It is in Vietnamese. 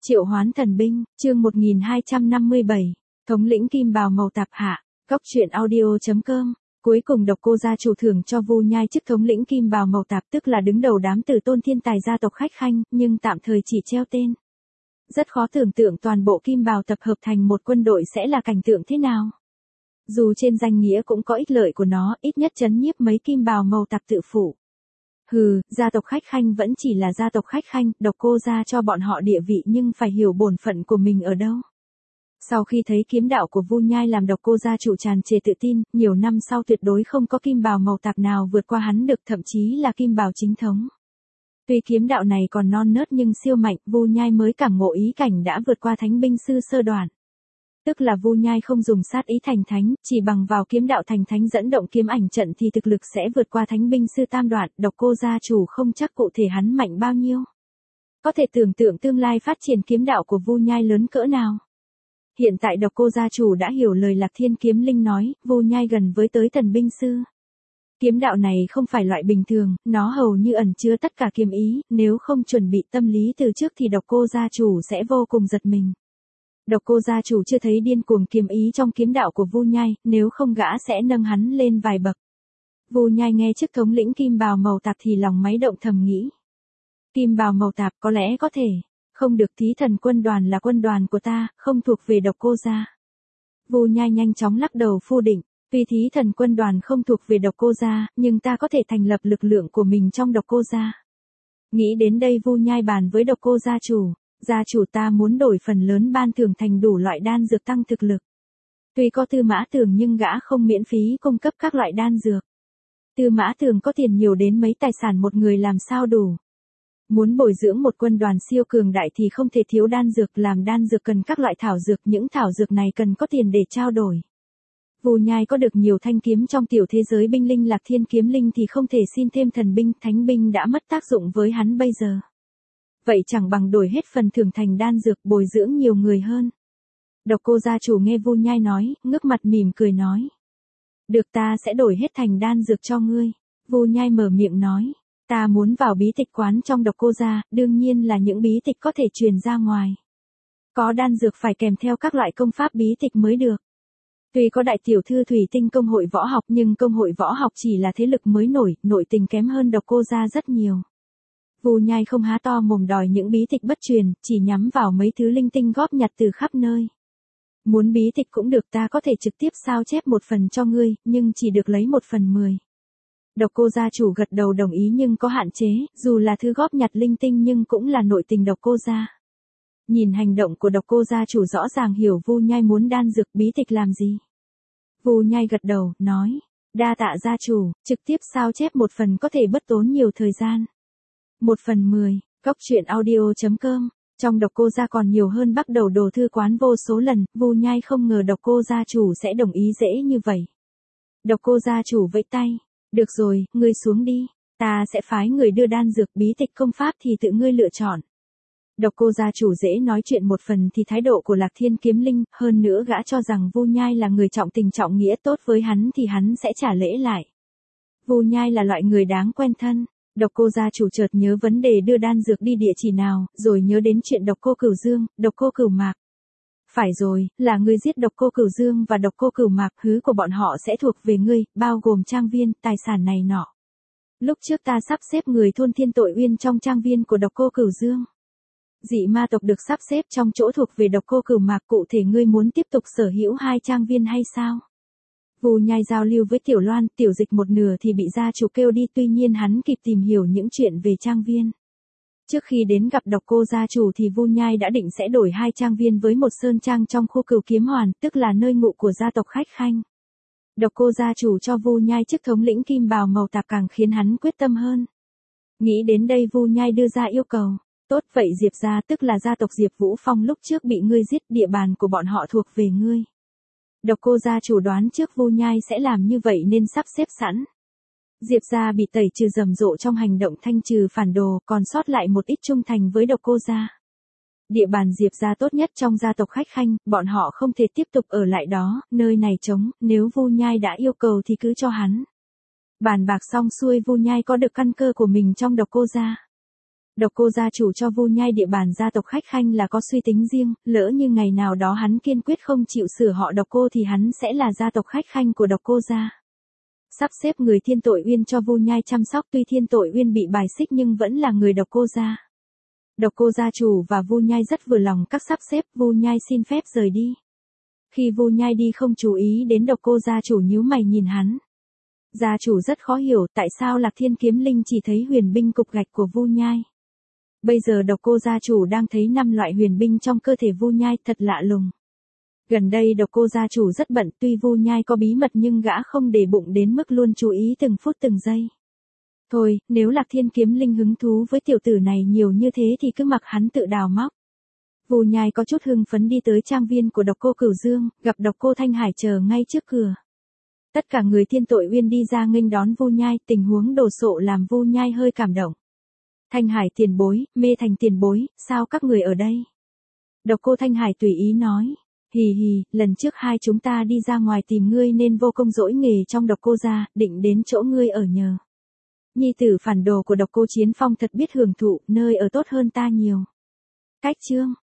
Triệu hoán thần binh, chương 1257, thống lĩnh kim bào màu tạp hạ, góc truyện audio.com. Cuối cùng Độc Cô gia chủ thưởng cho Vu Nhai chức thống lĩnh kim bào màu tạp, tức là đứng đầu đám tử tôn thiên tài gia tộc Khách Khanh, nhưng tạm thời chỉ treo tên. Rất khó tưởng tượng toàn bộ kim bào tập hợp thành một quân đội sẽ là cảnh tượng thế nào. Dù trên danh nghĩa cũng có ích lợi của nó, ít nhất trấn nhiếp mấy kim bào màu tạp tự phụ. Hừ, gia tộc Khách Khanh vẫn chỉ là gia tộc Khách Khanh, Độc Cô gia cho bọn họ địa vị nhưng phải hiểu bổn phận của mình ở đâu. Sau khi thấy kiếm đạo của Vu Nhai làm Độc Cô gia chủ tràn trề tự tin, nhiều năm sau tuyệt đối không có kim bào màu tạp nào vượt qua hắn được, thậm chí là kim bào chính thống. Tuy kiếm đạo này còn non nớt nhưng siêu mạnh, Vu Nhai mới cảm ngộ ý cảnh đã vượt qua thánh binh sư sơ đoạn. Tức là Vu Nhai không dùng sát ý thành thánh, chỉ bằng vào kiếm đạo thành thánh dẫn động kiếm ảnh trận thì thực lực sẽ vượt qua thánh binh sư tam đoạn. Độc Cô gia chủ không chắc cụ thể hắn mạnh bao nhiêu. Có thể tưởng tượng tương lai phát triển kiếm đạo của Vu Nhai lớn cỡ nào. Hiện tại Độc Cô gia chủ đã hiểu lời Lạc Thiên Kiếm Linh nói, Vu Nhai gần với tới thần binh sư. Kiếm đạo này không phải loại bình thường, nó hầu như ẩn chứa tất cả kiếm ý, nếu không chuẩn bị tâm lý từ trước thì Độc Cô gia chủ sẽ vô cùng giật mình. Độc Cô gia chủ chưa thấy điên cuồng kiếm ý trong kiếm đạo của Vu Nhai, nếu không gã sẽ nâng hắn lên vài bậc. Vu Nhai nghe chức thống lĩnh kim bào màu tạp thì lòng máy động thầm nghĩ. Kim bào màu tạp có lẽ có thể, không được, Thí Thần quân đoàn là quân đoàn của ta, không thuộc về Độc Cô gia. Vu Nhai nhanh chóng lắc đầu phủ định, tuy Thí Thần quân đoàn không thuộc về Độc Cô gia, nhưng ta có thể thành lập lực lượng của mình trong Độc Cô gia. Nghĩ đến đây Vu Nhai bàn với Độc Cô gia chủ. Gia chủ, ta muốn đổi phần lớn ban thưởng thành đủ loại đan dược tăng thực lực. Tuy có Tư Mã Tường nhưng gã không miễn phí cung cấp các loại đan dược. Tư Mã Tường có tiền nhiều đến mấy tài sản một người làm sao đủ. Muốn bồi dưỡng một quân đoàn siêu cường đại thì không thể thiếu đan dược, làm đan dược cần các loại thảo dược, những thảo dược này cần có tiền để trao đổi. Vu Nhai có được nhiều thanh kiếm trong tiểu thế giới binh linh Lạc Thiên Kiếm Linh thì không thể xin thêm thần binh, thánh binh đã mất tác dụng với hắn bây giờ. Vậy chẳng bằng đổi hết phần thưởng thành đan dược, bồi dưỡng nhiều người hơn. Độc Cô gia chủ nghe Vu Nhai nói, ngước mặt mỉm cười nói. Được, ta sẽ đổi hết thành đan dược cho ngươi. Vu Nhai mở miệng nói. Ta muốn vào bí tịch quán trong Độc Cô gia, đương nhiên là những bí tịch có thể truyền ra ngoài. Có đan dược phải kèm theo các loại công pháp bí tịch mới được. Tuy có đại tiểu thư Thủy Tinh công hội võ học nhưng công hội võ học chỉ là thế lực mới nổi, nội tình kém hơn Độc Cô gia rất nhiều. Vu Nhai không há to mồm đòi những bí tịch bất truyền, chỉ nhắm vào mấy thứ linh tinh góp nhặt từ khắp nơi. Muốn bí tịch cũng được, ta có thể trực tiếp sao chép một phần cho ngươi, nhưng chỉ được lấy 1/10. Độc Cô gia chủ gật đầu đồng ý nhưng có hạn chế, dù là thứ góp nhặt linh tinh nhưng cũng là nội tình Độc Cô gia. Nhìn hành động của Độc Cô gia chủ rõ ràng hiểu Vu Nhai muốn đan dược bí tịch làm gì. Vu Nhai gật đầu, nói, đa tạ gia chủ, trực tiếp sao chép một phần có thể bất tốn nhiều thời gian. 1/10, góc truyện audio.com. Trong Độc Cô gia còn nhiều hơn bắt đầu đồ thư quán vô số lần, Vu Nhai không ngờ Độc Cô gia chủ sẽ đồng ý dễ như vậy. Độc Cô gia chủ vẫy tay, được rồi, ngươi xuống đi, ta sẽ phái người đưa đan dược, bí tịch công pháp thì tự ngươi lựa chọn. Độc Cô gia chủ dễ nói chuyện một phần thì thái độ của Lạc Thiên Kiếm Linh, hơn nữa gã cho rằng Vu Nhai là người trọng tình trọng nghĩa, tốt với hắn thì hắn sẽ trả lễ lại. Vu Nhai là loại người đáng quen thân. Độc Cô gia chủ chợt nhớ vấn đề đưa đan dược đi địa chỉ nào, rồi nhớ đến chuyện Độc Cô Cửu Dương, Độc Cô Cửu Mạc. Phải rồi, là ngươi giết Độc Cô Cửu Dương và Độc Cô Cửu Mạc, thứ của bọn họ sẽ thuộc về ngươi, bao gồm trang viên, tài sản này nọ. Lúc trước ta sắp xếp người thôn Thiên Tội Uyên trong trang viên của Độc Cô Cửu Dương. Dị ma tộc được sắp xếp trong chỗ thuộc về Độc Cô Cửu Mạc, cụ thể ngươi muốn tiếp tục sở hữu 2 trang viên hay sao? Vu Nhai giao lưu với Tiểu Loan, Tiểu Dịch một nửa thì bị gia chủ kêu đi, tuy nhiên hắn kịp tìm hiểu những chuyện về trang viên. Trước khi đến gặp Độc Cô gia chủ thì Vu Nhai đã định sẽ đổi 2 trang viên với một sơn trang trong khu Cửu Kiếm Hoàn, tức là nơi ngụ của gia tộc Khách Khanh. Độc Cô gia chủ cho Vu Nhai chức thống lĩnh kim bào màu tạp càng khiến hắn quyết tâm hơn. Nghĩ đến đây Vu Nhai đưa ra yêu cầu. Tốt vậy Diệp gia, tức là gia tộc Diệp Vũ Phong lúc trước bị ngươi giết, địa bàn của bọn họ thuộc về ngươi. Độc Cô gia chủ đoán trước Vu Nhai sẽ làm như vậy nên sắp xếp sẵn. Diệp gia bị tẩy trừ rầm rộ trong hành động thanh trừ phản đồ, còn sót lại một ít trung thành với Độc Cô gia. Địa bàn Diệp gia tốt nhất trong gia tộc Khách Khanh, bọn họ không thể tiếp tục ở lại đó, nơi này trống, nếu Vu Nhai đã yêu cầu thì cứ cho hắn. Bàn bạc xong xuôi Vu Nhai có được căn cơ của mình trong Độc Cô gia. Độc Cô gia chủ cho Vu Nhai địa bàn gia tộc Khách Khanh là có suy tính riêng, lỡ như ngày nào đó hắn kiên quyết không chịu sửa họ Độc Cô thì hắn sẽ là gia tộc Khách Khanh của Độc Cô gia. Sắp xếp người Thiên Tội Uyên cho Vu Nhai chăm sóc, tuy Thiên Tội Uyên bị bài xích nhưng vẫn là người Độc Cô gia. Độc Cô gia chủ và Vu Nhai rất vừa lòng các sắp xếp, Vu Nhai xin phép rời đi. Khi Vu Nhai đi không chú ý đến Độc Cô gia chủ nhíu mày nhìn hắn. Gia chủ rất khó hiểu tại sao Lạc Thiên Kiếm Linh chỉ thấy huyền binh cục gạch của Vu Nhai. Bây giờ Độc Cô gia chủ đang thấy 5 loại huyền binh trong cơ thể Vu Nhai, thật lạ lùng. Gần đây Độc Cô gia chủ rất bận, tuy Vu Nhai có bí mật nhưng gã không để bụng đến mức luôn chú ý từng phút từng giây. Thôi, nếu Lạc Thiên Kiếm Linh hứng thú với tiểu tử này nhiều như thế thì cứ mặc hắn tự đào móc. Vu Nhai có chút hưng phấn đi tới trang viên của Độc Cô Cửu Dương, gặp Độc Cô Thanh Hải chờ ngay trước cửa. Tất cả người Thiên Tội Uyên đi ra nghênh đón Vu Nhai, tình huống đồ sộ làm Vu Nhai hơi cảm động. Thanh Hải tiền bối, Mê Thành tiền bối, sao các người ở đây? Độc Cô Thanh Hải tùy ý nói. Hì hì, lần trước hai chúng ta đi ra ngoài tìm ngươi nên vô công dỗi nghề trong Độc Cô gia, định đến chỗ ngươi ở nhờ. Nhi tử phản đồ của Độc Cô Chiến Phong thật biết hưởng thụ, nơi ở tốt hơn ta nhiều. Cách chương.